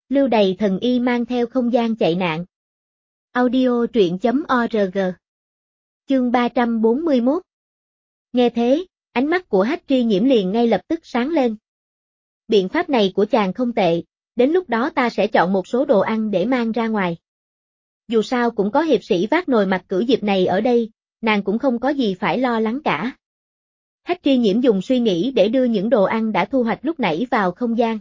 Lưu Đày thần y mang theo không gian chạy nạn. Audio truyện.org. Chương 341. Nghe thế, ánh mắt của Hách Tri Nhiễm liền ngay lập tức sáng lên. Biện pháp này của chàng không tệ, đến lúc đó ta sẽ chọn một số đồ ăn để mang ra ngoài. Dù sao cũng có hiệp sĩ vác nồi Mặc Cửu Diệp này ở đây, nàng cũng không có gì phải lo lắng cả. Hách Tri Nhiễm dùng suy nghĩ để đưa những đồ ăn đã thu hoạch lúc nãy vào không gian.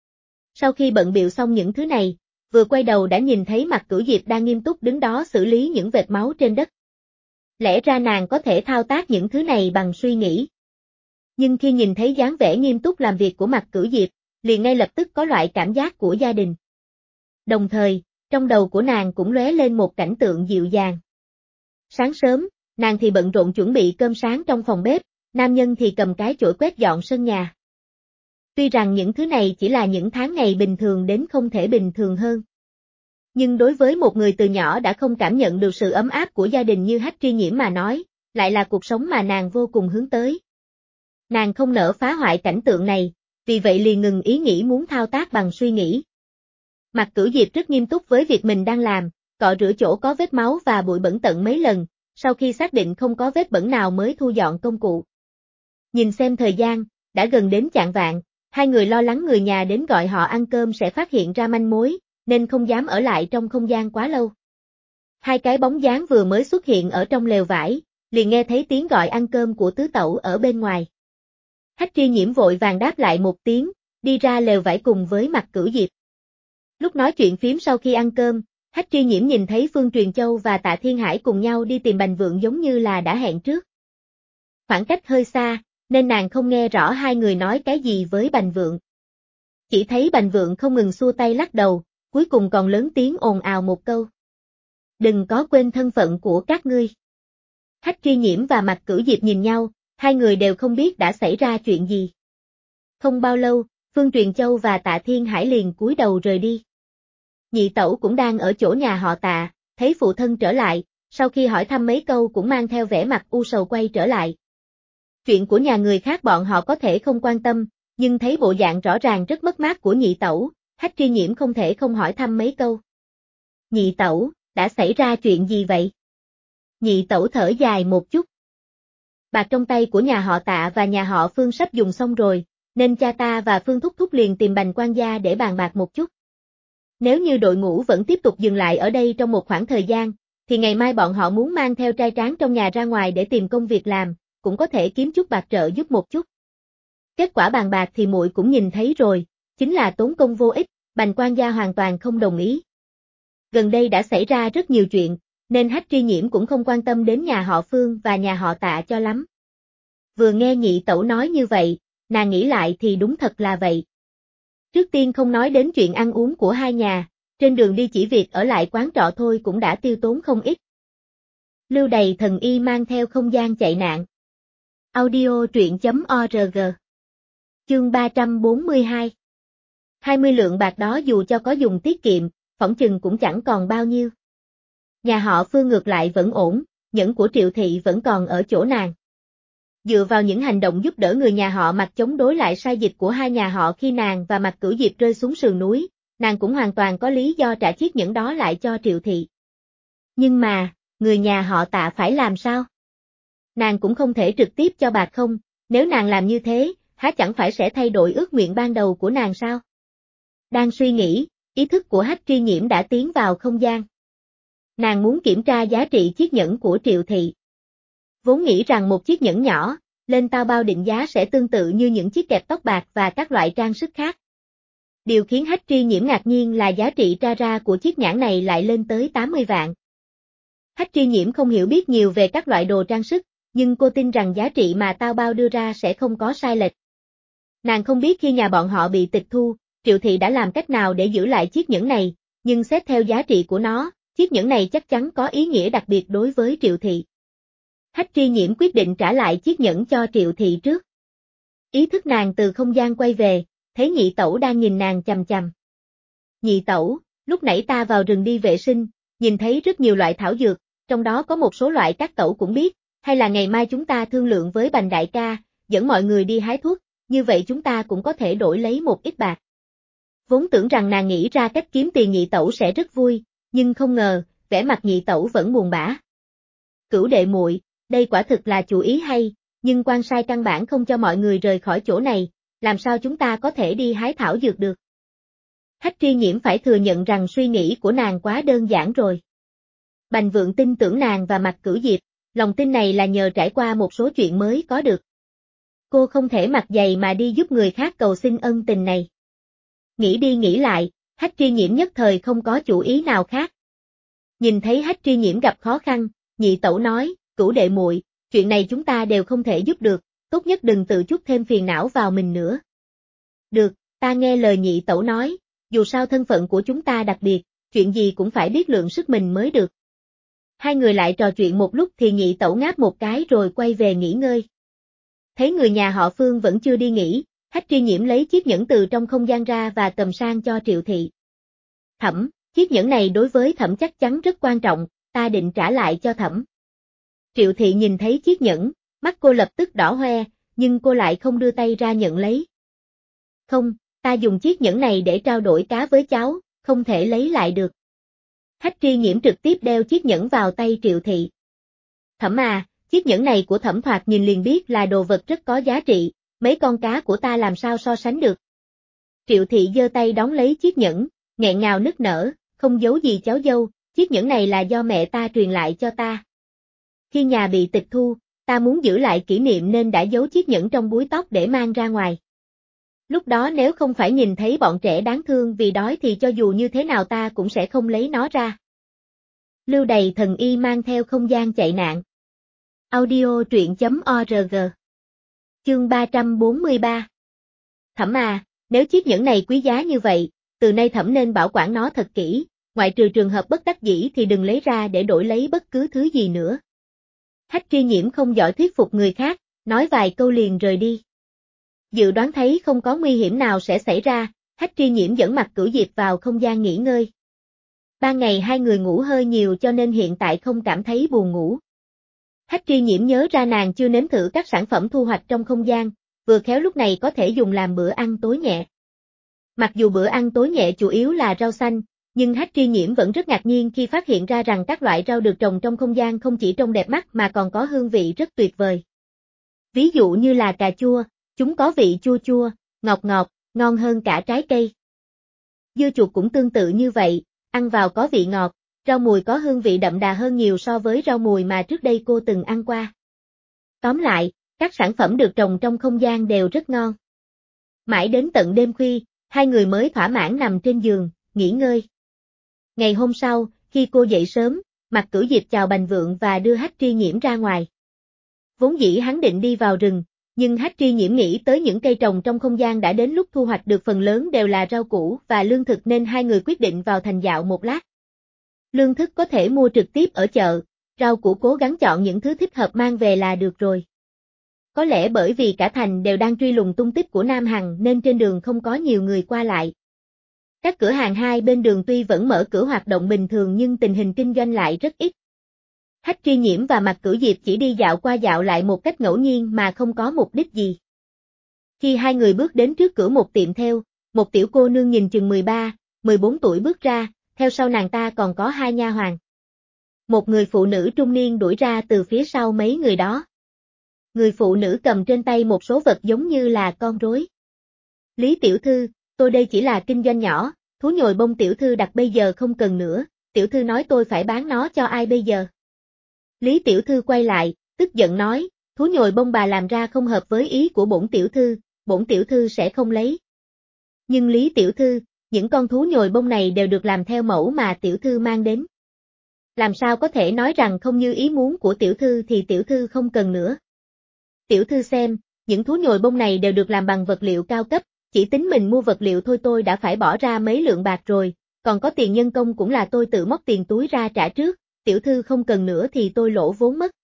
Sau khi bận bịu xong những thứ này, vừa quay đầu đã nhìn thấy Mặc Cửu Diệp đang nghiêm túc đứng đó xử lý những vệt máu trên đất. Lẽ ra nàng có thể thao tác những thứ này bằng suy nghĩ. Nhưng khi nhìn thấy dáng vẻ nghiêm túc làm việc của Mặc Cửu Diệp, liền ngay lập tức có loại cảm giác của gia đình. Đồng thời, trong đầu của nàng cũng lóe lên một cảnh tượng dịu dàng. Sáng sớm, nàng thì bận rộn chuẩn bị cơm sáng trong phòng bếp, nam nhân thì cầm cái chổi quét dọn sân nhà. Tuy rằng những thứ này chỉ là những tháng ngày bình thường đến không thể bình thường hơn. Nhưng đối với một người từ nhỏ đã không cảm nhận được sự ấm áp của gia đình như Hách Tri Nhiễm mà nói, lại là cuộc sống mà nàng vô cùng hướng tới. Nàng không nỡ phá hoại cảnh tượng này, vì vậy liền ngừng ý nghĩ muốn thao tác bằng suy nghĩ. Mặc Cửu Diệp rất nghiêm túc với việc mình đang làm, cọ rửa chỗ có vết máu và bụi bẩn tận mấy lần, sau khi xác định không có vết bẩn nào mới thu dọn công cụ. Nhìn xem thời gian, đã gần đến chạng vạng, hai người lo lắng người nhà đến gọi họ ăn cơm sẽ phát hiện ra manh mối, nên không dám ở lại trong không gian quá lâu. Hai cái bóng dáng vừa mới xuất hiện ở trong lều vải, liền nghe thấy tiếng gọi ăn cơm của tứ tẩu ở bên ngoài. Hách Tri Nhiễm vội vàng đáp lại một tiếng, đi ra lều vải cùng với Mặc Cửu Diệp. Lúc nói chuyện phím sau khi ăn cơm, Hách Tri Nhiễm nhìn thấy Phương Truyền Châu và Tạ Thiên Hải cùng nhau đi tìm Bành Vượng giống như là đã hẹn trước. Khoảng cách hơi xa, nên nàng không nghe rõ hai người nói cái gì với Bành Vượng. Chỉ thấy Bành Vượng không ngừng xua tay lắc đầu, cuối cùng còn lớn tiếng ồn ào một câu. Đừng có quên thân phận của các ngươi. Hách Tri Nhiễm và Mặc Cửu Diệp nhìn nhau, hai người đều không biết đã xảy ra chuyện gì. Không bao lâu, Phương Truyền Châu và Tạ Thiên Hải liền cúi đầu rời đi. Nhị tẩu cũng đang ở chỗ nhà họ Tạ, thấy phụ thân trở lại, sau khi hỏi thăm mấy câu cũng mang theo vẻ mặt u sầu quay trở lại. Chuyện của nhà người khác bọn họ có thể không quan tâm, nhưng thấy bộ dạng rõ ràng rất mất mát của nhị tẩu, Hách Tri Nhiễm không thể không hỏi thăm mấy câu. Nhị tẩu, đã xảy ra chuyện gì vậy? Nhị tẩu thở dài một chút. Bạc trong tay của nhà họ Tạ và nhà họ Phương sắp dùng xong rồi, nên cha ta và Phương Thúc Thúc liền tìm Bành quan gia để bàn bạc một chút. Nếu như đội ngũ vẫn tiếp tục dừng lại ở đây trong một khoảng thời gian, thì ngày mai bọn họ muốn mang theo trai tráng trong nhà ra ngoài để tìm công việc làm, cũng có thể kiếm chút bạc trợ giúp một chút. Kết quả bàn bạc thì muội cũng nhìn thấy rồi, chính là tốn công vô ích, Bành quan gia hoàn toàn không đồng ý. Gần đây đã xảy ra rất nhiều chuyện, nên Hách Tri Nhiễm cũng không quan tâm đến nhà họ Phương và nhà họ Tạ cho lắm. Vừa nghe nhị tẩu nói như vậy, nàng nghĩ lại thì đúng thật là vậy. Trước tiên không nói đến chuyện ăn uống của hai nhà, trên đường đi chỉ việc ở lại quán trọ thôi cũng đã tiêu tốn không ít. Lưu Đày thần y mang theo không gian chạy nạn. Audio truyện.org. Chương 342. 20 lượng bạc đó dù cho có dùng tiết kiệm, phỏng chừng cũng chẳng còn bao nhiêu. Nhà họ Phương ngược lại vẫn ổn, nhẫn của Triệu Thị vẫn còn ở chỗ nàng. Dựa vào những hành động giúp đỡ người nhà họ Mặc chống đối lại sai dịch của hai nhà họ khi nàng và Mặc Cửu Diệp rơi xuống sườn núi, nàng cũng hoàn toàn có lý do trả chiếc nhẫn đó lại cho Triệu Thị. Nhưng mà, người nhà họ Tạ phải làm sao? Nàng cũng không thể trực tiếp cho bạc không, nếu nàng làm như thế, há chẳng phải sẽ thay đổi ước nguyện ban đầu của nàng sao? Đang suy nghĩ, ý thức của Hách Tri Nhiễm đã tiến vào không gian. Nàng muốn kiểm tra giá trị chiếc nhẫn của Triệu Thị. Vốn nghĩ rằng một chiếc nhẫn nhỏ, lên tao bao định giá sẽ tương tự như những chiếc kẹp tóc bạc và các loại trang sức khác. Điều khiến Hách Tri Nhiễm ngạc nhiên là giá trị ra của chiếc nhẫn này lại lên tới 80 vạn. Hách Tri Nhiễm không hiểu biết nhiều về các loại đồ trang sức, nhưng cô tin rằng giá trị mà tao bao đưa ra sẽ không có sai lệch. Nàng không biết khi nhà bọn họ bị tịch thu, Triệu Thị đã làm cách nào để giữ lại chiếc nhẫn này, nhưng xét theo giá trị của nó, chiếc nhẫn này chắc chắn có ý nghĩa đặc biệt đối với Triệu Thị. Hách Tri Nhiễm quyết định trả lại chiếc nhẫn cho Triệu Thị trước. Ý thức nàng từ không gian quay về, thấy nhị tẩu đang nhìn nàng chằm chằm. Nhị tẩu, lúc nãy ta vào rừng đi vệ sinh, nhìn thấy rất nhiều loại thảo dược, trong đó có một số loại các tẩu cũng biết, hay là ngày mai chúng ta thương lượng với Bành đại ca, dẫn mọi người đi hái thuốc, như vậy chúng ta cũng có thể đổi lấy một ít bạc. Vốn tưởng rằng nàng nghĩ ra cách kiếm tiền nhị tẩu sẽ rất vui, nhưng không ngờ, vẻ mặt nhị tẩu vẫn buồn bã. Cửu đệ muội, đây quả thực là chủ ý hay, nhưng quan sai căn bản không cho mọi người rời khỏi chỗ này, làm sao chúng ta có thể đi hái thảo dược được? Hách Tri Nhiễm phải thừa nhận rằng suy nghĩ của nàng quá đơn giản rồi. Bành Vượng tin tưởng nàng và Mạc Cửu Diệp, lòng tin này là nhờ trải qua một số chuyện mới có được. Cô không thể mặt dày mà đi giúp người khác cầu xin ân tình này. Nghĩ đi nghĩ lại, Hách Tri Nhiễm nhất thời không có chủ ý nào khác. Nhìn thấy Hách Tri Nhiễm gặp khó khăn, nhị tẩu nói, Cửu đệ muội, chuyện này chúng ta đều không thể giúp được, tốt nhất đừng tự chuốc thêm phiền não vào mình nữa. Được, ta nghe lời nhị tẩu nói, dù sao thân phận của chúng ta đặc biệt, chuyện gì cũng phải biết lượng sức mình mới được. Hai người lại trò chuyện một lúc thì nhị tẩu ngáp một cái rồi quay về nghỉ ngơi. Thấy người nhà họ Phương vẫn chưa đi nghỉ, Hách Tri Nhiễm lấy chiếc nhẫn từ trong không gian ra và cầm sang cho Triệu Thị. Thẩm, chiếc nhẫn này đối với Thẩm chắc chắn rất quan trọng, ta định trả lại cho Thẩm. Triệu Thị nhìn thấy chiếc nhẫn, mắt cô lập tức đỏ hoe, nhưng cô lại không đưa tay ra nhận lấy. Không, ta dùng chiếc nhẫn này để trao đổi cá với cháu, không thể lấy lại được. Hách Tri Nhiễm trực tiếp đeo chiếc nhẫn vào tay Triệu Thị. Thẩm à, chiếc nhẫn này của Thẩm thoạt nhìn liền biết là đồ vật rất có giá trị, mấy con cá của ta làm sao so sánh được. Triệu Thị giơ tay đón lấy chiếc nhẫn, nghẹn ngào nức nở, không giấu gì cháu dâu, chiếc nhẫn này là do mẹ ta truyền lại cho ta. Khi nhà bị tịch thu, ta muốn giữ lại kỷ niệm nên đã giấu chiếc nhẫn trong búi tóc để mang ra ngoài. Lúc đó nếu không phải nhìn thấy bọn trẻ đáng thương vì đói thì cho dù như thế nào ta cũng sẽ không lấy nó ra. Lưu Đày thần y mang theo không gian chạy nạn. Audio truyện.org. Chương 343. Thẩm à, nếu chiếc nhẫn này quý giá như vậy, từ nay Thẩm nên bảo quản nó thật kỹ, ngoại trừ trường hợp bất đắc dĩ thì đừng lấy ra để đổi lấy bất cứ thứ gì nữa. Hách Tri Nhiễm không giỏi thuyết phục người khác, nói vài câu liền rời đi. Dự đoán thấy không có nguy hiểm nào sẽ xảy ra, Hách Tri Nhiễm dẫn Mạc Cửu Diệp vào không gian nghỉ ngơi. Ban ngày hai người ngủ hơi nhiều cho nên hiện tại không cảm thấy buồn ngủ. Hách Tri Nhiễm nhớ ra nàng chưa nếm thử các sản phẩm thu hoạch trong không gian, vừa khéo lúc này có thể dùng làm bữa ăn tối nhẹ. Mặc dù bữa ăn tối nhẹ chủ yếu là rau xanh, nhưng Hách Tri Nhiễm vẫn rất ngạc nhiên khi phát hiện ra rằng các loại rau được trồng trong không gian không chỉ trông đẹp mắt mà còn có hương vị rất tuyệt vời. Ví dụ như là cà chua, chúng có vị chua chua, ngọt ngọt, ngon hơn cả trái cây. Dưa chuột cũng tương tự như vậy, ăn vào có vị ngọt, rau mùi có hương vị đậm đà hơn nhiều so với rau mùi mà trước đây cô từng ăn qua. Tóm lại, các sản phẩm được trồng trong không gian đều rất ngon. Mãi đến tận đêm khuya, hai người mới thỏa mãn nằm trên giường, nghỉ ngơi. Ngày hôm sau, khi cô dậy sớm, Mạc Cửu Diệp chào Bành Vượng và đưa Hách Tri Nhiễm ra ngoài. Vốn dĩ hắn định đi vào rừng, nhưng Hách Tri Nhiễm nghĩ tới những cây trồng trong không gian đã đến lúc thu hoạch được phần lớn đều là rau củ và lương thực nên hai người quyết định vào thành dạo một lát. Lương thực có thể mua trực tiếp ở chợ, rau củ cố gắng chọn những thứ thích hợp mang về là được rồi. Có lẽ bởi vì cả thành đều đang truy lùng tung tích của Nam Hằng nên trên đường không có nhiều người qua lại. Các cửa hàng hai bên đường tuy vẫn mở cửa hoạt động bình thường nhưng tình hình kinh doanh lại rất ít. Hách Tri Nhiễm và Mạc Cửu Diệp chỉ đi dạo qua dạo lại một cách ngẫu nhiên mà không có mục đích gì. Khi hai người bước đến trước cửa một tiệm thêu, một tiểu cô nương nhìn chừng 13, 14 tuổi bước ra, theo sau nàng ta còn có hai nha hoàn. Một người phụ nữ trung niên đuổi ra từ phía sau mấy người đó. Người phụ nữ cầm trên tay một số vật giống như là con rối. Lý tiểu thư, tôi đây chỉ là kinh doanh nhỏ, thú nhồi bông tiểu thư đặt bây giờ không cần nữa, tiểu thư nói tôi phải bán nó cho ai bây giờ? Lý tiểu thư quay lại, tức giận nói, thú nhồi bông bà làm ra không hợp với ý của bổn tiểu thư sẽ không lấy. Nhưng Lý tiểu thư, những con thú nhồi bông này đều được làm theo mẫu mà tiểu thư mang đến. Làm sao có thể nói rằng không như ý muốn của tiểu thư thì tiểu thư không cần nữa. Tiểu thư xem, những thú nhồi bông này đều được làm bằng vật liệu cao cấp, chỉ tính mình mua vật liệu thôi tôi đã phải bỏ ra mấy lượng bạc rồi, còn có tiền nhân công cũng là tôi tự móc tiền túi ra trả trước, tiểu thư không cần nữa thì tôi lỗ vốn mất.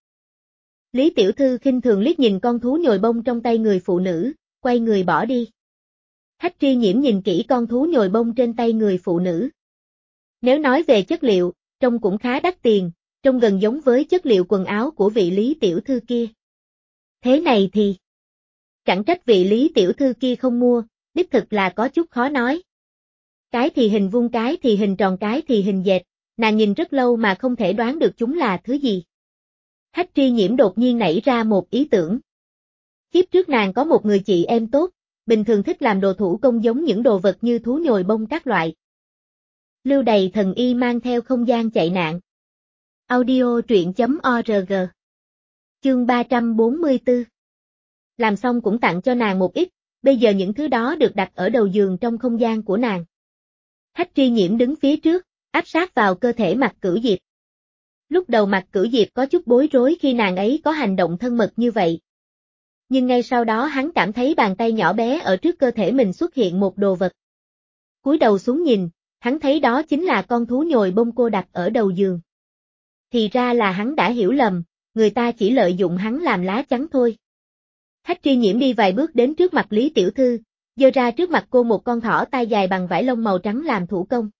Lý tiểu thư khinh thường liếc nhìn con thú nhồi bông trong tay người phụ nữ, quay người bỏ đi. Hách Tri Nhiễm nhìn kỹ con thú nhồi bông trên tay người phụ nữ. Nếu nói về chất liệu, trông cũng khá đắt tiền, trông gần giống với chất liệu quần áo của vị Lý tiểu thư kia. Thế này thì chẳng trách vị Lý tiểu thư kia không mua, đích thực là có chút khó nói. Cái thì hình vuông, cái thì hình tròn, cái thì hình dệt, nàng nhìn rất lâu mà không thể đoán được chúng là thứ gì. Hách Tri Nhiễm đột nhiên nảy ra một ý tưởng. Kiếp trước nàng có một người chị em tốt, bình thường thích làm đồ thủ công giống những đồ vật như thú nhồi bông các loại. Lưu Đày thần y mang theo không gian chạy nạn. Audio truyện.org. Chương 344. Làm xong cũng tặng cho nàng một ít, bây giờ những thứ đó được đặt ở đầu giường trong không gian của nàng. Hách Tri Nhiễm đứng phía trước, áp sát vào cơ thể Mạc Cửu Diệp. Lúc đầu Mạc Cửu Diệp có chút bối rối khi nàng ấy có hành động thân mật như vậy. Nhưng ngay sau đó hắn cảm thấy bàn tay nhỏ bé ở trước cơ thể mình xuất hiện một đồ vật. Cúi đầu xuống nhìn, hắn thấy đó chính là con thú nhồi bông cô đặt ở đầu giường. Thì ra là hắn đã hiểu lầm, người ta chỉ lợi dụng hắn làm lá chắn thôi. Hách Tri Nhiễm đi vài bước đến trước mặt Lý Tiểu Thư, giơ ra trước mặt cô một con thỏ tai dài bằng vải lông màu trắng làm thủ công.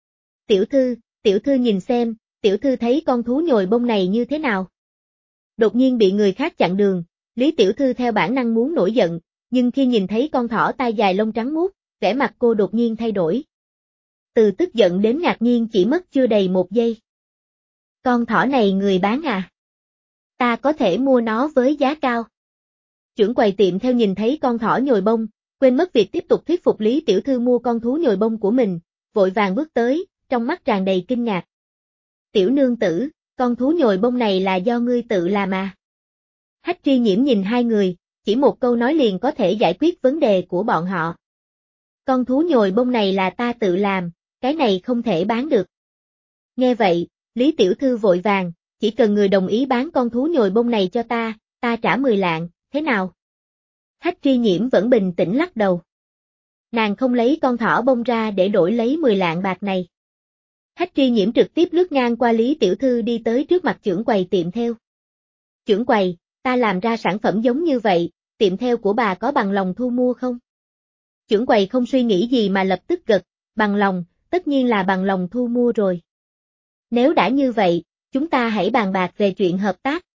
Tiểu Thư nhìn xem, Tiểu Thư thấy con thú nhồi bông này như thế nào? Đột nhiên bị người khác chặn đường, Lý Tiểu Thư theo bản năng muốn nổi giận, nhưng khi nhìn thấy con thỏ tai dài lông trắng muốt, vẻ mặt cô đột nhiên thay đổi. Từ tức giận đến ngạc nhiên chỉ mất chưa đầy một giây. Con thỏ này người bán à? Ta có thể mua nó với giá cao. Trưởng quầy tiệm theo nhìn thấy con thỏ nhồi bông, quên mất việc tiếp tục thuyết phục Lý Tiểu Thư mua con thú nhồi bông của mình, vội vàng bước tới, trong mắt tràn đầy kinh ngạc. Tiểu nương tử, con thú nhồi bông này là do ngươi tự làm à? Hách Tri Nhiễm nhìn hai người, chỉ một câu nói liền có thể giải quyết vấn đề của bọn họ. Con thú nhồi bông này là ta tự làm, cái này không thể bán được. Nghe vậy, Lý Tiểu Thư vội vàng, chỉ cần người đồng ý bán con thú nhồi bông này cho ta trả 10 lạng, thế nào? Hách Tri Nhiễm vẫn bình tĩnh lắc đầu. Nàng không lấy con thỏ bông ra để đổi lấy 10 lạng bạc này. Hách Tri Nhiễm trực tiếp lướt ngang qua Lý Tiểu Thư đi tới trước mặt trưởng quầy tiệm theo. Trưởng quầy, ta làm ra sản phẩm giống như vậy, tiệm theo của bà có bằng lòng thu mua không? Trưởng quầy không suy nghĩ gì mà lập tức gật, bằng lòng, tất nhiên là bằng lòng thu mua rồi. Nếu đã như vậy, chúng ta hãy bàn bạc về chuyện hợp tác.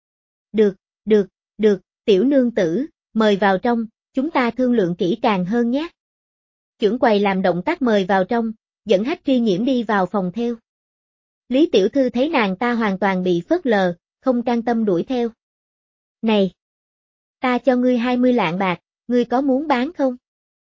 Được, tiểu nương tử, mời vào trong, chúng ta thương lượng kỹ càng hơn nhé. Trưởng quầy làm động tác mời vào trong, dẫn Hách Tri Nhiễm đi vào phòng theo. Lý Tiểu Thư thấy nàng ta hoàn toàn bị phớt lờ, không can tâm đuổi theo. Này! Ta cho ngươi 20 lạng bạc, ngươi có muốn bán không?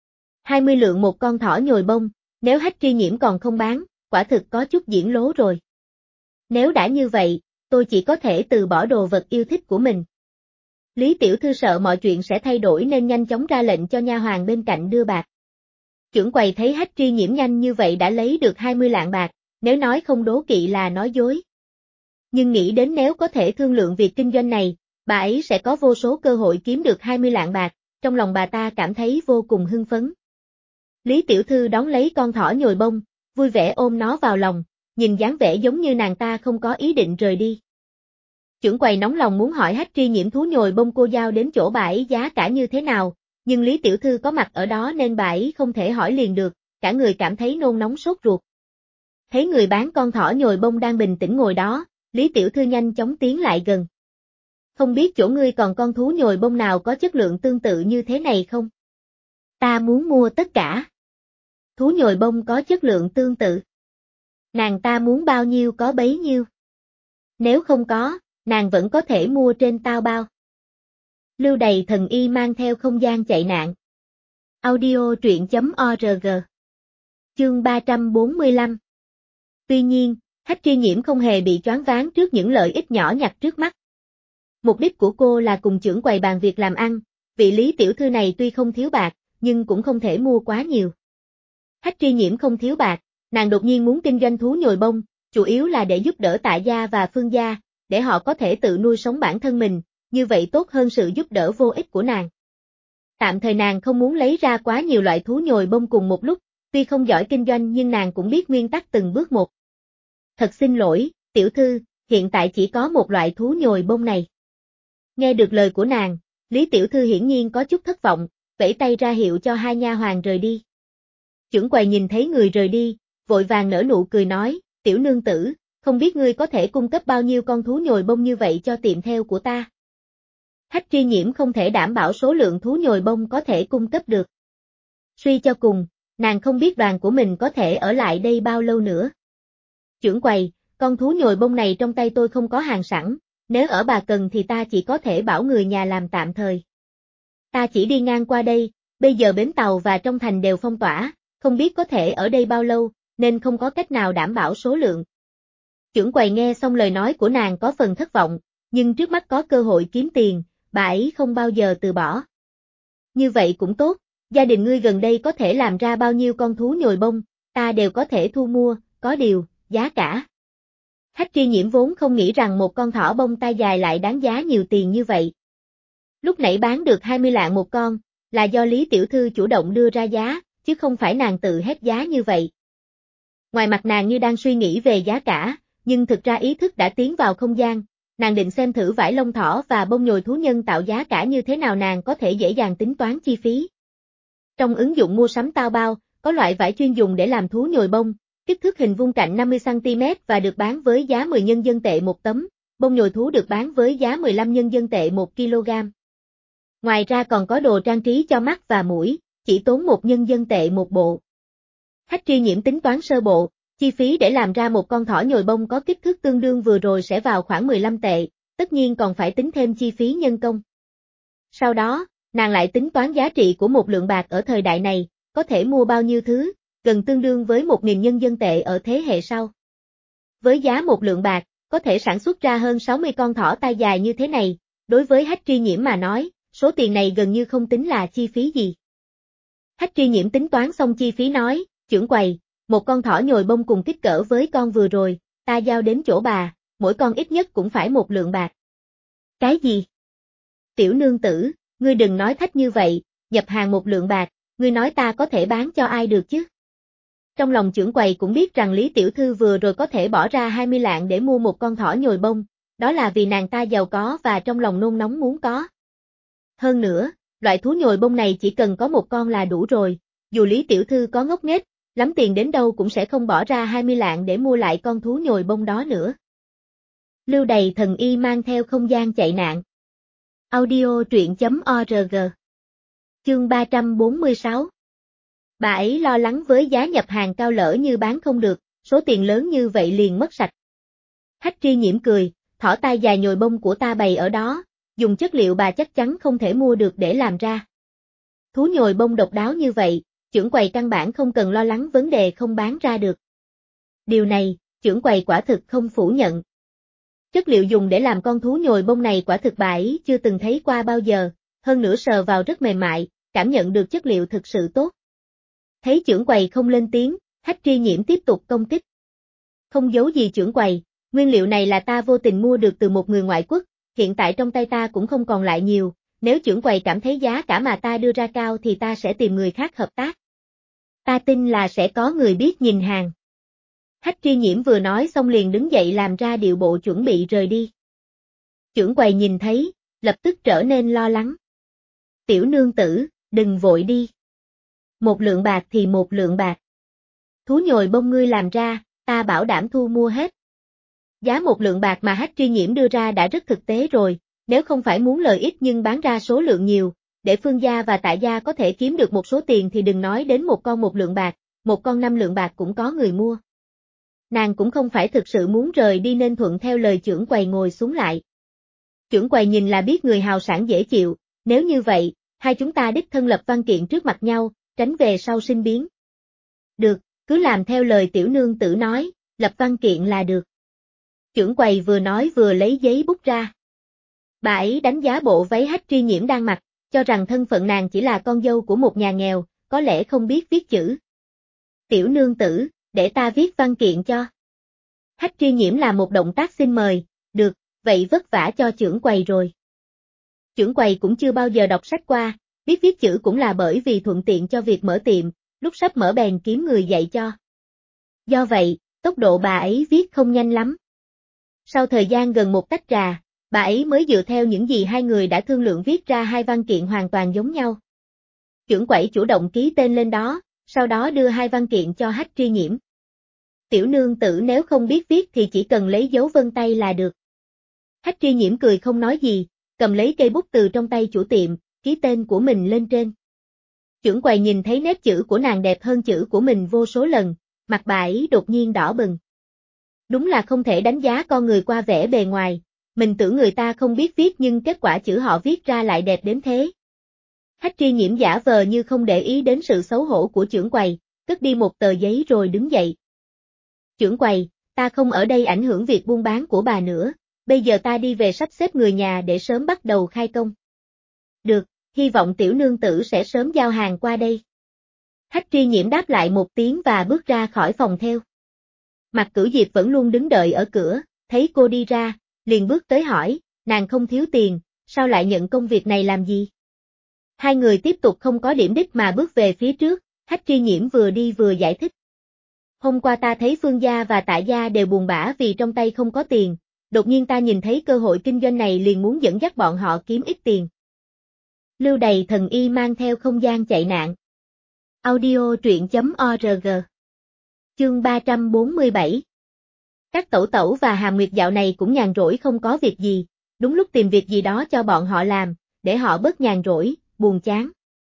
20 lượng một con thỏ nhồi bông, nếu Hách Tri Nhiễm còn không bán, quả thực có chút diễn lố rồi. Nếu đã như vậy, tôi chỉ có thể từ bỏ đồ vật yêu thích của mình. Lý Tiểu Thư sợ mọi chuyện sẽ thay đổi nên nhanh chóng ra lệnh cho nha hoàn bên cạnh đưa bạc. Trưởng quầy thấy Hách Tri Nhiễm nhanh như vậy đã lấy được 20 lạng bạc, nếu nói không đố kỵ là nói dối. Nhưng nghĩ đến nếu có thể thương lượng việc kinh doanh này, bà ấy sẽ có vô số cơ hội kiếm được 20 lạng bạc, trong lòng bà ta cảm thấy vô cùng hưng phấn. Lý Tiểu Thư đón lấy con thỏ nhồi bông, vui vẻ ôm nó vào lòng, nhìn dáng vẻ giống như nàng ta không có ý định rời đi. Trưởng quầy nóng lòng muốn hỏi Hách Tri Nhiễm thú nhồi bông cô giao đến chỗ bà ấy giá cả như thế nào, nhưng Lý Tiểu Thư có mặt ở đó nên bà ấy không thể hỏi liền được, cả người cảm thấy nôn nóng sốt ruột. Thấy người bán con thỏ nhồi bông đang bình tĩnh ngồi đó, Lý Tiểu Thư nhanh chóng tiến lại gần. Không biết chỗ ngươi còn con thú nhồi bông nào có chất lượng tương tự như thế này không? Ta muốn mua tất cả. Thú nhồi bông có chất lượng tương tự. Nàng ta muốn bao nhiêu có bấy nhiêu. Nếu không có, nàng vẫn có thể mua trên tao bao. Lưu Đày thần y mang theo không gian chạy nạn. Audio truyện.org. Chương 345. Tuy nhiên, Hách Tri Nhiễm không hề bị choáng váng trước những lợi ích nhỏ nhặt trước mắt. Mục đích của cô là cùng trưởng quầy bàn việc làm ăn, vị Lý Tiểu Thư này tuy không thiếu bạc, nhưng cũng không thể mua quá nhiều. Hách Tri Nhiễm không thiếu bạc, nàng đột nhiên muốn kinh doanh thú nhồi bông, chủ yếu là để giúp đỡ Tạ gia và Phương gia, để họ có thể tự nuôi sống bản thân mình, như vậy tốt hơn sự giúp đỡ vô ích của nàng. Tạm thời nàng không muốn lấy ra quá nhiều loại thú nhồi bông cùng một lúc, tuy không giỏi kinh doanh nhưng nàng cũng biết nguyên tắc từng bước một. Thật xin lỗi, Tiểu Thư, hiện tại chỉ có một loại thú nhồi bông này. Nghe được lời của nàng, Lý Tiểu Thư hiển nhiên có chút thất vọng, vẫy tay ra hiệu cho hai nha hoàn rời đi. Trưởng quầy nhìn thấy người rời đi, vội vàng nở nụ cười nói, Tiểu nương tử, không biết ngươi có thể cung cấp bao nhiêu con thú nhồi bông như vậy cho tiệm theo của ta. Hách Tri Nhiễm không thể đảm bảo số lượng thú nhồi bông có thể cung cấp được. Suy cho cùng, Nàng không biết đoàn của mình có thể ở lại đây bao lâu nữa. Trưởng quầy, con thú nhồi bông này trong tay tôi không có hàng sẵn, nếu ở bà cần thì ta chỉ có thể bảo người nhà làm tạm thời. Ta chỉ đi ngang qua đây, bây giờ bến tàu và trong thành đều phong tỏa, không biết có thể ở đây bao lâu, nên không có cách nào đảm bảo số lượng. Trưởng quầy nghe xong lời nói của nàng có phần thất vọng, nhưng trước mắt có cơ hội kiếm tiền, bà ấy không bao giờ từ bỏ. Như vậy cũng tốt, gia đình ngươi gần đây có thể làm ra bao nhiêu con thú nhồi bông, ta đều có thể thu mua, có điều, giá cả. Hách Tri Nhiễm vốn không nghĩ rằng một con thỏ bông tai dài lại đáng giá nhiều tiền như vậy. Lúc nãy bán được 20 lạng một con, là do Lý Tiểu Thư chủ động đưa ra giá, chứ không phải nàng tự hét giá như vậy. Ngoài mặt nàng như đang suy nghĩ về giá cả, nhưng thực ra ý thức đã tiến vào không gian, nàng định xem thử vải lông thỏ và bông nhồi thú nhân tạo giá cả như thế nào nàng có thể dễ dàng tính toán chi phí. Trong ứng dụng mua sắm Taobao, có loại vải chuyên dùng để làm thú nhồi bông, kích thước hình vuông cạnh 50cm và được bán với giá 10 nhân dân tệ một tấm, bông nhồi thú được bán với giá 15 nhân dân tệ 1 kg. Ngoài ra còn có đồ trang trí cho mắt và mũi, chỉ tốn 1 nhân dân tệ một bộ. Hách Tri Nhiễm tính toán sơ bộ, chi phí để làm ra một con thỏ nhồi bông có kích thước tương đương vừa rồi sẽ vào khoảng 15 tệ, tất nhiên còn phải tính thêm chi phí nhân công. Sau đó, nàng lại tính toán giá trị của một lượng bạc ở thời đại này, có thể mua bao nhiêu thứ, gần tương đương với 1.000 nhân dân tệ ở thế hệ sau. Với giá một lượng bạc, có thể sản xuất ra hơn 60 con thỏ tai dài như thế này, đối với Hách Tri Nhiễm mà nói, số tiền này gần như không tính là chi phí gì. Hách Tri Nhiễm tính toán xong chi phí nói, trưởng quầy, một con thỏ nhồi bông cùng kích cỡ với con vừa rồi, ta giao đến chỗ bà, mỗi con ít nhất cũng phải một lượng bạc. Cái gì? Tiểu nương tử, ngươi đừng nói thách như vậy, nhập hàng một lượng bạc, ngươi nói ta có thể bán cho ai được chứ? Trong lòng trưởng quầy cũng biết rằng Lý Tiểu Thư vừa rồi có thể bỏ ra 20 lạng để mua một con thỏ nhồi bông, đó là vì nàng ta giàu có và trong lòng nôn nóng muốn có. Hơn nữa, loại thú nhồi bông này chỉ cần có một con là đủ rồi, dù Lý Tiểu Thư có ngốc nghếch, lắm tiền đến đâu cũng sẽ không bỏ ra 20 lạng để mua lại con thú nhồi bông đó nữa. Lưu Đày thần y mang theo không gian chạy nạn. Audio truyện.org. Chương 346. Bà ấy lo lắng với giá nhập hàng cao lỡ như bán không được, số tiền lớn như vậy liền mất sạch. Hách Tri Nhiễm cười, thỏ tai dài nhồi bông của ta bày ở đó, dùng chất liệu bà chắc chắn không thể mua được để làm ra. Thú nhồi bông độc đáo như vậy, trưởng quầy căn bản không cần lo lắng vấn đề không bán ra được. Điều này, trưởng quầy quả thực không phủ nhận. Chất liệu dùng để làm con thú nhồi bông này quả thực bà ấy chưa từng thấy qua bao giờ, hơn nữa sờ vào rất mềm mại, cảm nhận được chất liệu thực sự tốt. Thấy trưởng quầy không lên tiếng, Hách Tri Nhiễm tiếp tục công kích. Không giấu gì trưởng quầy, nguyên liệu này là ta vô tình mua được từ một người ngoại quốc, hiện tại trong tay ta cũng không còn lại nhiều, nếu trưởng quầy cảm thấy giá cả mà ta đưa ra cao thì ta sẽ tìm người khác hợp tác. Ta tin là sẽ có người biết nhìn hàng. Hách Tri Nhiễm vừa nói xong liền đứng dậy làm ra điệu bộ chuẩn bị rời đi. Trưởng quầy nhìn thấy, lập tức trở nên lo lắng. Tiểu nương tử, đừng vội đi. Một lượng bạc thì một lượng bạc. Thú nhồi bông ngươi làm ra, ta bảo đảm thu mua hết. Giá một lượng bạc mà Hách Tri Nhiễm đưa ra đã rất thực tế rồi, nếu không phải muốn lợi ích nhưng bán ra số lượng nhiều, để Phương gia và Tạ gia có thể kiếm được một số tiền thì đừng nói đến một con 1 lượng bạc, một con 5 lượng bạc cũng có người mua. Nàng cũng không phải thực sự muốn rời đi nên thuận theo lời trưởng quầy ngồi xuống lại. Trưởng quầy nhìn là biết người hào sảng dễ chịu, nếu như vậy, hai chúng ta đích thân lập văn kiện trước mặt nhau, tránh về sau sinh biến. Được, cứ làm theo lời tiểu nương tử nói, lập văn kiện là được. Trưởng quầy vừa nói vừa lấy giấy bút ra. Bà ấy đánh giá bộ váy Hách Tri Nhiễm đang mặc, cho rằng thân phận nàng chỉ là con dâu của một nhà nghèo, có lẽ không biết viết chữ. Tiểu nương tử, để ta viết văn kiện cho. Hách Tri Nhiễm là một động tác xin mời, được, vậy vất vả cho trưởng quầy rồi. Trưởng quầy cũng chưa bao giờ đọc sách qua, biết viết chữ cũng là bởi vì thuận tiện cho việc mở tiệm, lúc sắp mở bèn kiếm người dạy cho. Do vậy, tốc độ bà ấy viết không nhanh lắm. Sau thời gian gần một tách trà, bà ấy mới dựa theo những gì hai người đã thương lượng viết ra hai văn kiện hoàn toàn giống nhau. Trưởng quầy chủ động ký tên lên đó, sau đó đưa hai văn kiện cho Hách Tri Nhiễm. Tiểu nương tử nếu không biết viết thì chỉ cần lấy dấu vân tay là được. Hách Tri Nhiễm cười không nói gì, cầm lấy cây bút từ trong tay chủ tiệm, ký tên của mình lên trên. Chưởng quầy nhìn thấy nét chữ của nàng đẹp hơn chữ của mình vô số lần, mặt bà ấy đột nhiên đỏ bừng. Đúng là không thể đánh giá con người qua vẻ bề ngoài, mình tưởng người ta không biết viết nhưng kết quả chữ họ viết ra lại đẹp đến thế. Hách Tri Nhiễm giả vờ như không để ý đến sự xấu hổ của chưởng quầy, cất đi một tờ giấy rồi đứng dậy. Chưởng quầy, ta không ở đây ảnh hưởng việc buôn bán của bà nữa, bây giờ ta đi về sắp xếp người nhà để sớm bắt đầu khai công. Được, hy vọng tiểu nương tử sẽ sớm giao hàng qua đây. Hách Tri Nhiễm đáp lại một tiếng và bước ra khỏi phòng theo. Mạc Cửu Diệp vẫn luôn đứng đợi ở cửa, thấy cô đi ra, liền bước tới hỏi, nàng không thiếu tiền, sao lại nhận công việc này làm gì? Hai người tiếp tục không có điểm đích mà bước về phía trước, Hách Tri Nhiễm vừa đi vừa giải thích. Hôm qua ta thấy Phương gia và Tạ gia đều buồn bã vì trong tay không có tiền, đột nhiên ta nhìn thấy cơ hội kinh doanh này liền muốn dẫn dắt bọn họ kiếm ít tiền. Lưu Đầy Thần Y mang theo không gian chạy nạn. Audio truyện.org. Chương 347. Các tẩu tẩu và Hàm Nguyệt dạo này cũng nhàn rỗi không có việc gì, đúng lúc tìm việc gì đó cho bọn họ làm, để họ bớt nhàn rỗi, buồn chán.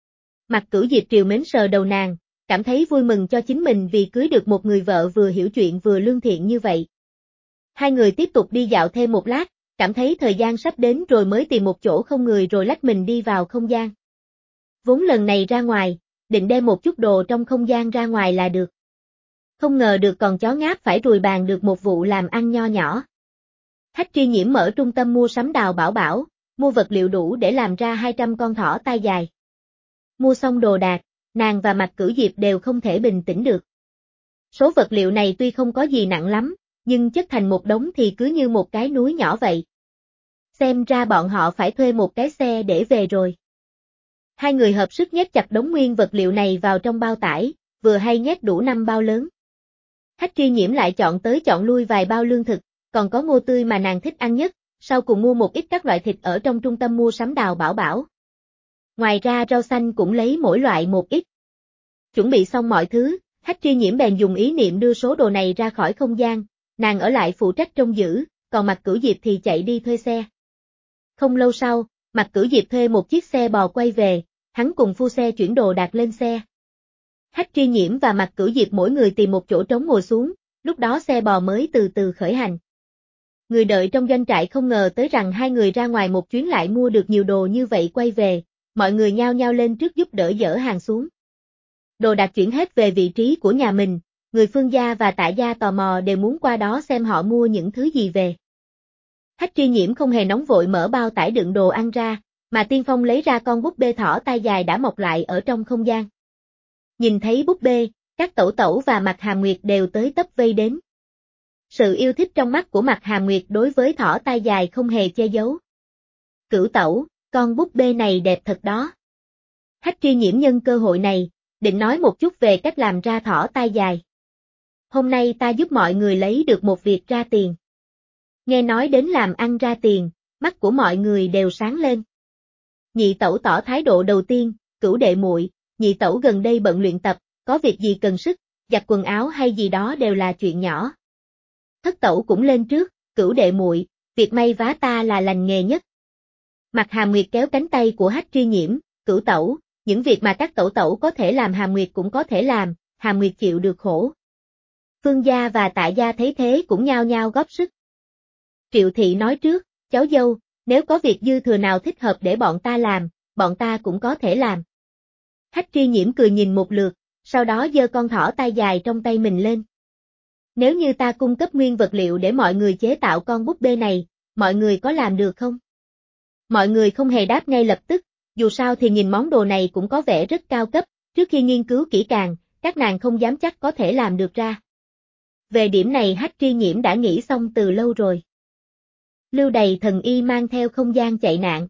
Mạc Cửu Diệp trìu mến sờ đầu nàng, cảm thấy vui mừng cho chính mình vì cưới được một người vợ vừa hiểu chuyện vừa lương thiện như vậy. Hai người tiếp tục đi dạo thêm một lát, cảm thấy thời gian sắp đến rồi mới tìm một chỗ không người rồi lách mình đi vào không gian. Vốn lần này ra ngoài, định đem một chút đồ trong không gian ra ngoài là được. Không ngờ được còn chó ngáp phải rùi bàn được một vụ làm ăn nho nhỏ. Hách Tri Nhiễm mở trung tâm mua sắm Đào Bảo Bảo, mua vật liệu đủ để làm ra 200 con thỏ tai dài. Mua xong đồ đạc, nàng và Mạc Cửu Diệp đều không thể bình tĩnh được. Số vật liệu này tuy không có gì nặng lắm, nhưng chất thành một đống thì cứ như một cái núi nhỏ vậy. Xem ra bọn họ phải thuê một cái xe để về rồi. Hai người hợp sức nhét chặt đống nguyên vật liệu này vào trong bao tải, vừa hay nhét đủ 5 bao lớn. Hách Tri Nhiễm lại chọn tới chọn lui vài bao lương thực, còn có ngô tươi mà nàng thích ăn nhất, sau cùng mua một ít các loại thịt ở trong trung tâm mua sắm Đào Bảo Bảo. Ngoài ra rau xanh cũng lấy mỗi loại một ít. Chuẩn bị xong mọi thứ, Hách Tri Nhiễm bèn dùng ý niệm đưa số đồ này ra khỏi không gian, nàng ở lại phụ trách trông giữ, còn Mạc Cửu Diệp thì chạy đi thuê xe. Không lâu sau, Mạc Cửu Diệp thuê một chiếc xe bò quay về, hắn cùng phu xe chuyển đồ đạc lên xe. Hách Tri Nhiễm và Mạc Cửu Diệp mỗi người tìm một chỗ trống ngồi xuống, lúc đó xe bò mới từ từ khởi hành. Người đợi trong doanh trại không ngờ tới rằng hai người ra ngoài một chuyến lại mua được nhiều đồ như vậy quay về, mọi người nhao nhao lên trước giúp đỡ dỡ hàng xuống. Đồ đạc chuyển hết về vị trí của nhà mình, người Phương gia và Tạ gia tò mò đều muốn qua đó xem họ mua những thứ gì về. Hách Tri Nhiễm không hề nóng vội mở bao tải đựng đồ ăn ra, mà Tiên Phong lấy ra con búp bê thỏ tai dài đã mọc lại ở trong không gian. Nhìn thấy búp bê, các tẩu tẩu và Mạc Hàm Nguyệt đều tới tấp vây đến. Sự yêu thích trong mắt của Mạc Hàm Nguyệt đối với thỏ tai dài không hề che giấu. Cửu tẩu, con búp bê này đẹp thật đó. Hách Tri Nhiễm nhân cơ hội này, định nói một chút về cách làm ra thỏ tai dài. Hôm nay ta giúp mọi người lấy được một việc ra tiền. Nghe nói đến làm ăn ra tiền, mắt của mọi người đều sáng lên. Nhị tẩu tỏ thái độ đầu tiên, Cửu đệ muội, nhị tẩu gần đây bận luyện tập, có việc gì cần sức, giặt quần áo hay gì đó đều là chuyện nhỏ. Thất tẩu cũng lên trước, Cửu đệ muội, việc may vá ta là lành nghề nhất. Mạc Hàm Nguyệt kéo cánh tay của Hách Tri Nhiễm, Cửu tẩu, những việc mà các tẩu tẩu có thể làm Hàm Nguyệt cũng có thể làm, Hàm Nguyệt chịu được khổ. Phương gia và Tạ gia thấy thế cũng nhao nhao góp sức. Triệu thị nói trước, cháu dâu, nếu có việc dư thừa nào thích hợp để bọn ta làm, bọn ta cũng có thể làm. Hách Tri Nhiễm cười nhìn một lượt, sau đó giơ con thỏ tai dài trong tay mình lên. Nếu như ta cung cấp nguyên vật liệu để mọi người chế tạo con búp bê này, mọi người có làm được không? Mọi người không hề đáp ngay lập tức, dù sao thì nhìn món đồ này cũng có vẻ rất cao cấp, trước khi nghiên cứu kỹ càng, các nàng không dám chắc có thể làm được ra. Về điểm này Hách Tri Nhiễm đã nghĩ xong từ lâu rồi. Lưu Đầy Thần Y mang theo không gian chạy nạn.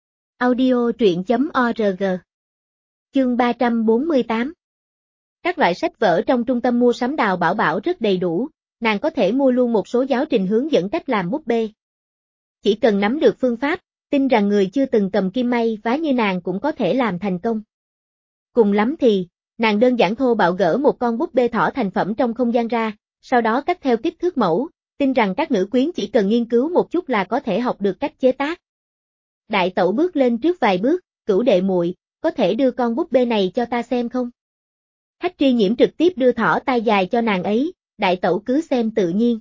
Audio truyện.org. Chương 348. Các loại sách vở trong trung tâm mua sắm Đào Bảo Bảo rất đầy đủ, nàng có thể mua luôn một số giáo trình hướng dẫn cách làm búp bê. Chỉ cần nắm được phương pháp, tin rằng người chưa từng cầm kim may vá như nàng cũng có thể làm thành công. Cùng lắm thì, nàng đơn giản thô bạo gỡ một con búp bê thỏ thành phẩm trong không gian ra, sau đó cắt theo kích thước mẫu, tin rằng các nữ quyến chỉ cần nghiên cứu một chút là có thể học được cách chế tác. Đại tẩu bước lên trước vài bước, Cửu đệ muội, có thể đưa con búp bê này cho ta xem không? Hách Tri Nhiễm trực tiếp đưa thỏ tai dài cho nàng ấy, đại tẩu cứ xem tự nhiên.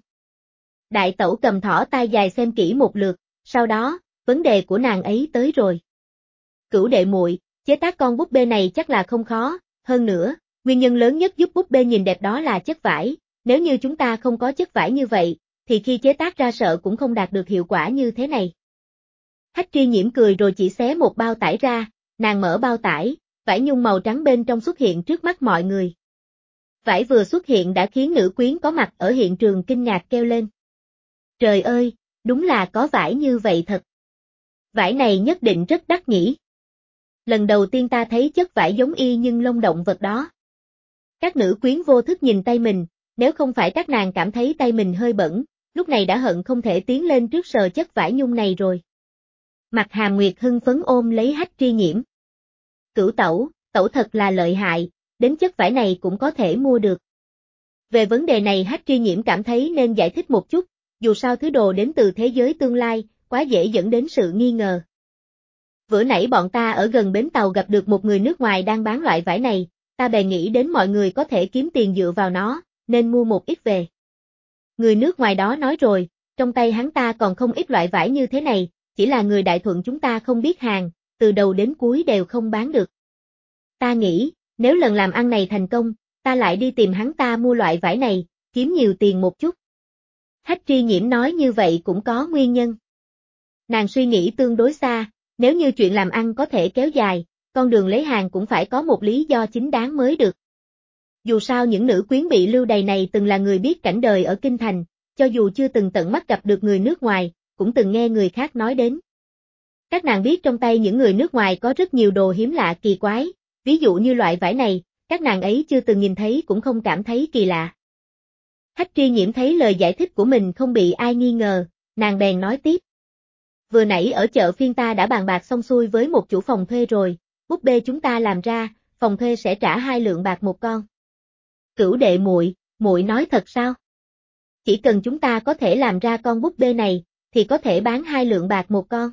Đại tẩu cầm thỏ tai dài xem kỹ một lượt, sau đó, vấn đề của nàng ấy tới rồi. Cửu đệ muội, chế tác con búp bê này chắc là không khó, hơn nữa, nguyên nhân lớn nhất giúp búp bê nhìn đẹp đó là chất vải, nếu như chúng ta không có chất vải như vậy, thì khi chế tác ra sợ cũng không đạt được hiệu quả như thế này. Hách Tri Nhiễm cười rồi chỉ xé một bao tải ra, nàng mở bao tải, vải nhung màu trắng bên trong xuất hiện trước mắt mọi người. Vải vừa xuất hiện đã khiến nữ quyến có mặt ở hiện trường kinh ngạc kêu lên. Trời ơi, đúng là có vải như vậy thật. Vải này nhất định rất đắt nhỉ. Lần đầu tiên ta thấy chất vải giống y nhưng lông động vật đó. Các nữ quyến vô thức nhìn tay mình, nếu không phải các nàng cảm thấy tay mình hơi bẩn, lúc này đã hận không thể tiến lên trước sờ chất vải nhung này rồi. Mặt Hàm Nguyệt hưng phấn ôm lấy Hách Tri Nhiễm. Cửu tẩu, tẩu thật là lợi hại, đến chất vải này cũng có thể mua được. Về vấn đề này Hách Tri Nhiễm cảm thấy nên giải thích một chút, dù sao thứ đồ đến từ thế giới tương lai, quá dễ dẫn đến sự nghi ngờ. Vừa nãy bọn ta ở gần bến tàu gặp được một người nước ngoài đang bán loại vải này, ta bèn nghĩ đến mọi người có thể kiếm tiền dựa vào nó, nên mua một ít về. Người nước ngoài đó nói rồi, trong tay hắn ta còn không ít loại vải như thế này, chỉ là người Đại Thuận chúng ta không biết hàng, từ đầu đến cuối đều không bán được. Ta nghĩ, nếu lần làm ăn này thành công, ta lại đi tìm hắn ta mua loại vải này, kiếm nhiều tiền một chút. Hách Tri Nhiễm nói như vậy cũng có nguyên nhân. Nàng suy nghĩ tương đối xa, nếu như chuyện làm ăn có thể kéo dài, con đường lấy hàng cũng phải có một lý do chính đáng mới được. Dù sao những nữ quyến bị lưu đày này từng là người biết cảnh đời ở Kinh Thành, cho dù chưa từng tận mắt gặp được người nước ngoài, cũng từng nghe người khác nói đến. Các nàng biết trong tay những người nước ngoài có rất nhiều đồ hiếm lạ kỳ quái, ví dụ như loại vải này, các nàng ấy chưa từng nhìn thấy cũng không cảm thấy kỳ lạ. Hách Tri Nhiễm thấy lời giải thích của mình không bị ai nghi ngờ, nàng bèn nói tiếp. Vừa nãy ở chợ phiên ta đã bàn bạc xong xuôi với một chủ phòng thuê rồi, búp bê chúng ta làm ra, phòng thuê sẽ trả 2 lượng bạc một con. Cửu đệ muội, muội nói thật sao? Chỉ cần chúng ta có thể làm ra con búp bê này, thì có thể bán 2 lượng bạc một con.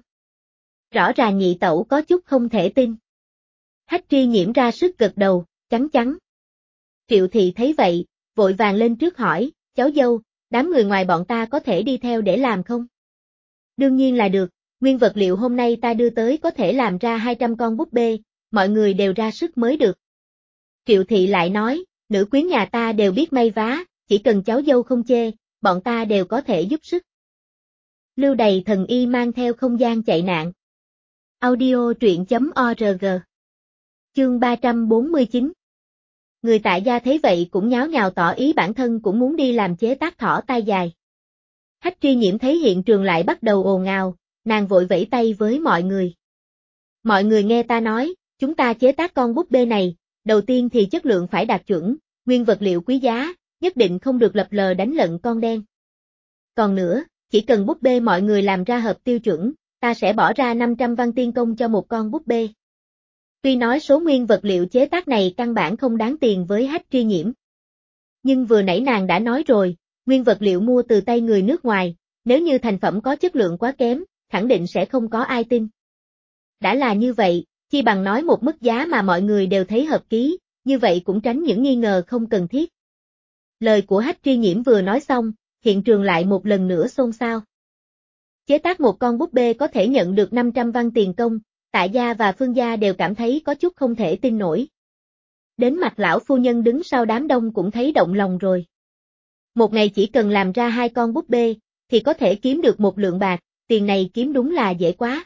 Rõ ràng nhị tẩu có chút không thể tin. Hách Tri Nhiễm ra sức gật đầu, chắn chắn. Triệu thị thấy vậy, vội vàng lên trước hỏi, cháu dâu, đám người ngoài bọn ta có thể đi theo để làm không? Đương nhiên là được, nguyên vật liệu hôm nay ta đưa tới có thể làm ra 200 con búp bê, mọi người đều ra sức mới được. Triệu thị lại nói, nữ quyến nhà ta đều biết may vá, chỉ cần cháu dâu không chê, bọn ta đều có thể giúp sức. Lưu đày thần y mang theo không gian chạy nạn. Audio truyện.org. Chương 349. Người tại gia thấy vậy cũng nháo nhào tỏ ý bản thân cũng muốn đi làm chế tác thỏ tai dài. Hách Tri Nhiễm thấy hiện trường lại bắt đầu ồn ào, nàng vội vẫy tay với mọi người. Mọi người nghe ta nói, chúng ta chế tác con búp bê này, đầu tiên thì chất lượng phải đạt chuẩn, nguyên vật liệu quý giá, nhất định không được lập lờ đánh lận con đen. Còn nữa, chỉ cần búp bê mọi người làm ra hợp tiêu chuẩn, ta sẽ bỏ ra 500 văn tiên công cho một con búp bê. Tuy nói số nguyên vật liệu chế tác này căn bản không đáng tiền với Hách Tri Nhiễm. Nhưng vừa nãy nàng đã nói rồi, nguyên vật liệu mua từ tay người nước ngoài, nếu như thành phẩm có chất lượng quá kém, khẳng định sẽ không có ai tin. Đã là như vậy, chi bằng nói một mức giá mà mọi người đều thấy hợp ký, như vậy cũng tránh những nghi ngờ không cần thiết. Lời của Hách Tri Nhiễm vừa nói xong, hiện trường lại một lần nữa xôn xao. Chế tác một con búp bê có thể nhận được 500 văn tiền công, Tạ gia và Phương gia đều cảm thấy có chút không thể tin nổi. Đến mặt lão phu nhân đứng sau đám đông cũng thấy động lòng rồi. Một ngày chỉ cần làm ra 2 con búp bê, thì có thể kiếm được 1 lượng bạc, tiền này kiếm đúng là dễ quá.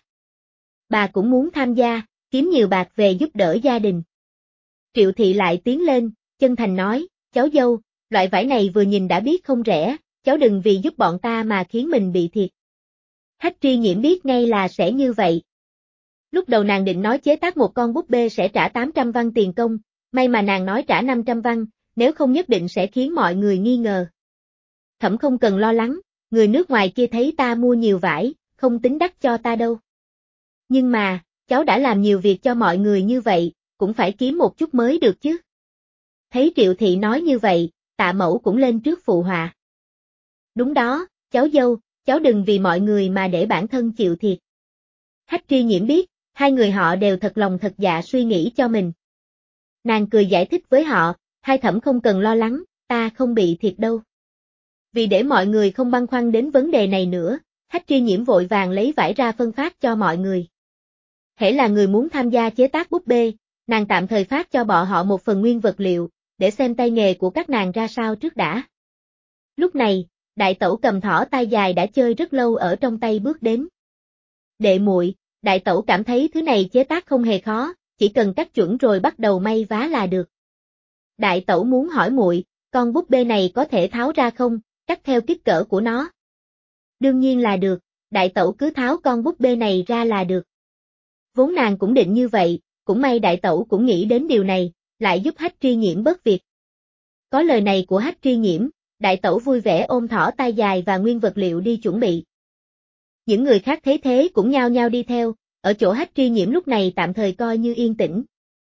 Bà cũng muốn tham gia, kiếm nhiều bạc về giúp đỡ gia đình. Triệu thị lại tiến lên, chân thành nói, cháu dâu, loại vải này vừa nhìn đã biết không rẻ, cháu đừng vì giúp bọn ta mà khiến mình bị thiệt. Hách Tri Nhiễm biết ngay là sẽ như vậy. Lúc đầu nàng định nói chế tác một con búp bê sẽ trả 800 văn tiền công, may mà nàng nói trả 500 văn, nếu không nhất định sẽ khiến mọi người nghi ngờ. Thẩm không cần lo lắng, người nước ngoài kia thấy ta mua nhiều vải, không tính đắt cho ta đâu. Nhưng mà, cháu đã làm nhiều việc cho mọi người như vậy, cũng phải kiếm một chút mới được chứ. Thấy Triệu thị nói như vậy, Tạ mẫu cũng lên trước phụ họa. Đúng đó, cháu dâu, cháu đừng vì mọi người mà để bản thân chịu thiệt. Hách Tri Nhiễm biết, hai người họ đều thật lòng thật dạ suy nghĩ cho mình. Nàng cười giải thích với họ, hai thẩm không cần lo lắng, ta không bị thiệt đâu. Vì để mọi người không băn khoăn đến vấn đề này nữa, Hách Tri Nhiễm vội vàng lấy vải ra phân phát cho mọi người. Hễ là người muốn tham gia chế tác búp bê, nàng tạm thời phát cho bọn họ một phần nguyên vật liệu, để xem tay nghề của các nàng ra sao trước đã. Lúc này, đại tẩu cầm thỏ tai dài đã chơi rất lâu ở trong tay bước đến. Đệ muội, đại tẩu cảm thấy thứ này chế tác không hề khó, chỉ cần cắt chuẩn rồi bắt đầu may vá là được. Đại tẩu muốn hỏi muội, con búp bê này có thể tháo ra không, cắt theo kích cỡ của nó. Đương nhiên là được, đại tẩu cứ tháo con búp bê này ra là được. Vốn nàng cũng định như vậy, cũng may đại tẩu cũng nghĩ đến điều này, lại giúp Hách Tri Nhiễm bớt việc. Có lời này của Hách Tri Nhiễm, đại tẩu vui vẻ ôm thỏ tai dài và nguyên vật liệu đi chuẩn bị. Những người khác thấy thế cũng nhao nhao đi theo, ở chỗ Hách Tri Nhiễm lúc này tạm thời coi như yên tĩnh.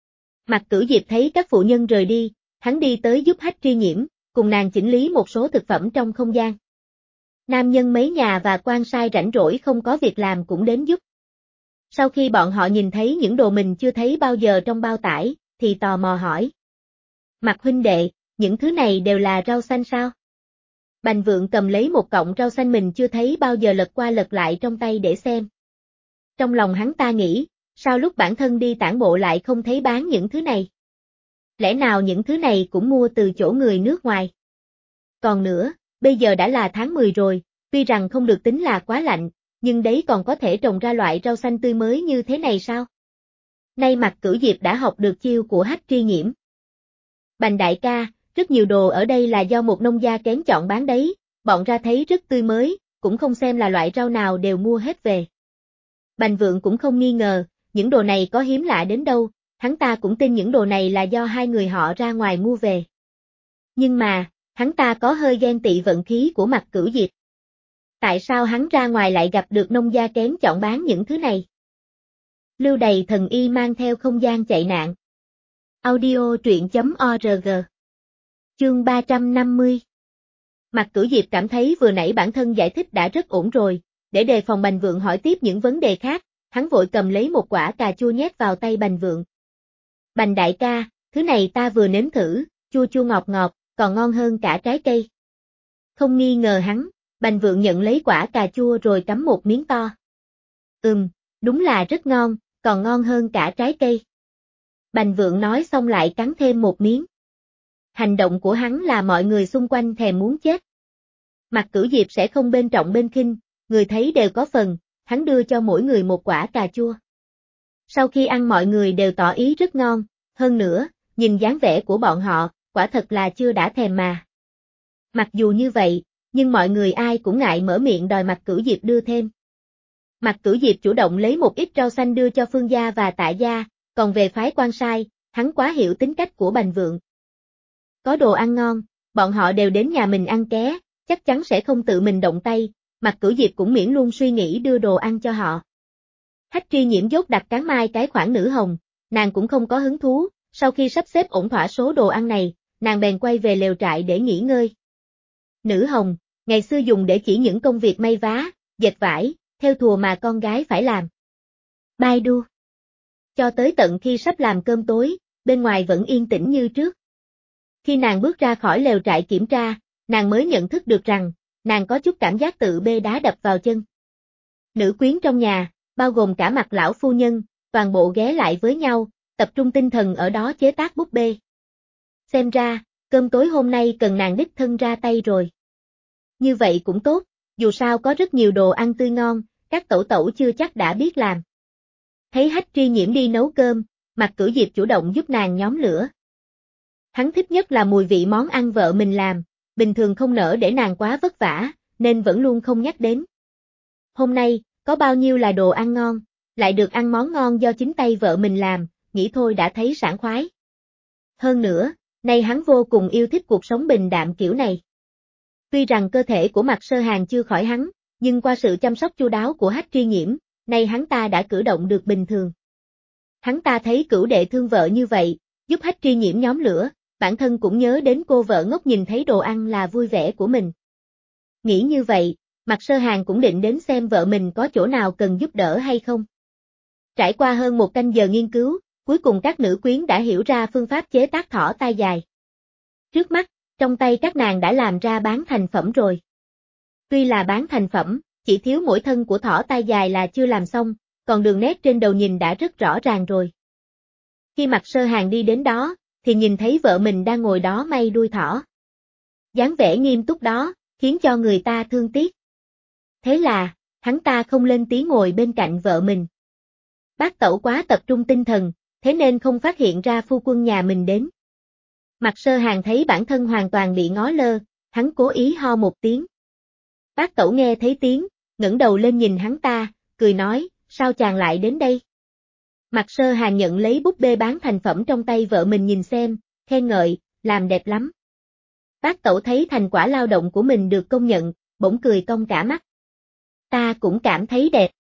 Mạc Cửu Diệp thấy các phụ nhân rời đi, hắn đi tới giúp Hách Tri Nhiễm, cùng nàng chỉnh lý một số thực phẩm trong không gian. Nam nhân mấy nhà và quan sai rảnh rỗi không có việc làm cũng đến giúp. Sau khi bọn họ nhìn thấy những đồ mình chưa thấy bao giờ trong bao tải, thì tò mò hỏi. Mạc huynh đệ, những thứ này đều là rau xanh sao? Bành Vượng cầm lấy một cọng rau xanh mình chưa thấy bao giờ lật qua lật lại trong tay để xem. Trong lòng hắn ta nghĩ, sao lúc bản thân đi tản bộ lại không thấy bán những thứ này? Lẽ nào những thứ này cũng mua từ chỗ người nước ngoài? Còn nữa, bây giờ đã là tháng 10 rồi, tuy rằng không được tính là quá lạnh, nhưng đấy còn có thể trồng ra loại rau xanh tươi mới như thế này sao? Nay Mạc Cửu Diệp đã học được chiêu của Hách Tri Nhiễm. Bành đại ca, rất nhiều đồ ở đây là do một nông gia kén chọn bán đấy, bọn ra thấy rất tươi mới, cũng không xem là loại rau nào đều mua hết về. Bành Vượng cũng không nghi ngờ, những đồ này có hiếm lạ đến đâu, hắn ta cũng tin những đồ này là do hai người họ ra ngoài mua về. Nhưng mà, hắn ta có hơi ghen tị vận khí của Mạc Cửu Diệp. Tại sao hắn ra ngoài lại gặp được nông gia kén chọn bán những thứ này? Lưu Đầy Thần Y mang theo không gian chạy nạn. Audio truyện.org. Chương 350. Mạc Cửu Diệp cảm thấy vừa nãy bản thân giải thích đã rất ổn rồi, để đề phòng Bành Vượng hỏi tiếp những vấn đề khác, hắn vội cầm lấy một quả cà chua nhét vào tay Bành Vượng. Bành đại ca, thứ này ta vừa nếm thử, chua chua ngọt ngọt, còn ngon hơn cả trái cây. Không nghi ngờ hắn, Bành Vượng nhận lấy quả cà chua rồi cắm một miếng to. Đúng là rất ngon, còn ngon hơn cả trái cây. Bành Vượng nói xong lại cắn thêm một miếng. Hành động của hắn là mọi người xung quanh thèm muốn chết. Mạc Cửu Diệp sẽ không bên trọng bên khinh, người thấy đều có phần, hắn đưa cho mỗi người một quả cà chua. Sau khi ăn mọi người đều tỏ ý rất ngon, hơn nữa, nhìn dáng vẻ của bọn họ, quả thật là chưa đã thèm mà. Mặc dù như vậy, nhưng mọi người ai cũng ngại mở miệng đòi Mạc Cửu Diệp đưa thêm. Mạc Cửu Diệp chủ động lấy một ít rau xanh đưa cho Phương gia và Tạ gia, còn về phái quan sai, hắn quá hiểu tính cách của Bành Vượng. Có đồ ăn ngon, bọn họ đều đến nhà mình ăn ké, chắc chắn sẽ không tự mình động tay, Mạc Cửu Diệp cũng miễn luôn suy nghĩ đưa đồ ăn cho họ. Hách Tri Nhiễm dốt đặt cán mai cái khoản nữ hồng, nàng cũng không có hứng thú, sau khi sắp xếp ổn thỏa số đồ ăn này, nàng bèn quay về lều trại để nghỉ ngơi. Nữ hồng, ngày xưa dùng để chỉ những công việc may vá, dệt vải, theo thùa mà con gái phải làm. Bai đu. Cho tới tận khi sắp làm cơm tối, bên ngoài vẫn yên tĩnh như trước. Khi nàng bước ra khỏi lều trại kiểm tra, nàng mới nhận thức được rằng, nàng có chút cảm giác tự bê đá đập vào chân. Nữ quyến trong nhà, bao gồm cả Mạc lão phu nhân, toàn bộ ghé lại với nhau, tập trung tinh thần ở đó chế tác búp bê. Xem ra, cơm tối hôm nay cần nàng đích thân ra tay rồi. Như vậy cũng tốt, dù sao có rất nhiều đồ ăn tươi ngon, các tẩu tẩu chưa chắc đã biết làm. Thấy Hách Tri Nhiễm đi nấu cơm, Mạc Cửu Diệp chủ động giúp nàng nhóm lửa. Hắn thích nhất là mùi vị món ăn vợ mình làm, bình thường không nỡ để nàng quá vất vả, nên vẫn luôn không nhắc đến. Hôm nay, có bao nhiêu là đồ ăn ngon, lại được ăn món ngon do chính tay vợ mình làm, nghĩ thôi đã thấy sảng khoái. Hơn nữa, nay hắn vô cùng yêu thích cuộc sống bình đạm kiểu này. Tuy rằng cơ thể của Mạc Sơ Hàn chưa khỏi hắn, nhưng qua sự chăm sóc chu đáo của Hách Tri Nhiễm, nay hắn ta đã cử động được bình thường. Hắn ta thấy cửu đệ thương vợ như vậy, giúp Hách Tri Nhiễm nhóm lửa, bản thân cũng nhớ đến cô vợ ngốc nhìn thấy đồ ăn là vui vẻ của mình. Nghĩ như vậy, Mạc Sơ Hàn cũng định đến xem vợ mình có chỗ nào cần giúp đỡ hay không. Trải qua hơn 1 canh giờ nghiên cứu, cuối cùng các nữ quyến đã hiểu ra phương pháp chế tác thỏ tai dài. Trước mắt, trong tay các nàng đã làm ra bán thành phẩm rồi. Tuy là bán thành phẩm, chỉ thiếu mỗi thân của thỏ tai dài là chưa làm xong, còn đường nét trên đầu nhìn đã rất rõ ràng rồi. Khi Mạc Sơ Hàng đi đến đó, thì nhìn thấy vợ mình đang ngồi đó may đuôi thỏ. Dáng vẻ nghiêm túc đó, khiến cho người ta thương tiếc. Thế là, hắn ta không lên tiếng ngồi bên cạnh vợ mình. Bác tẩu quá tập trung tinh thần, thế nên không phát hiện ra phu quân nhà mình đến. Mạc Sơ Hàng thấy bản thân hoàn toàn bị ngó lơ, hắn cố ý ho một tiếng. Bác tẩu nghe thấy tiếng, ngẩng đầu lên nhìn hắn ta, cười nói, sao chàng lại đến đây? Mạc Sơ Hàng nhận lấy búp bê bán thành phẩm trong tay vợ mình nhìn xem, khen ngợi, làm đẹp lắm. Bác tẩu thấy thành quả lao động của mình được công nhận, bỗng cười cong cả mắt. Ta cũng cảm thấy đẹp.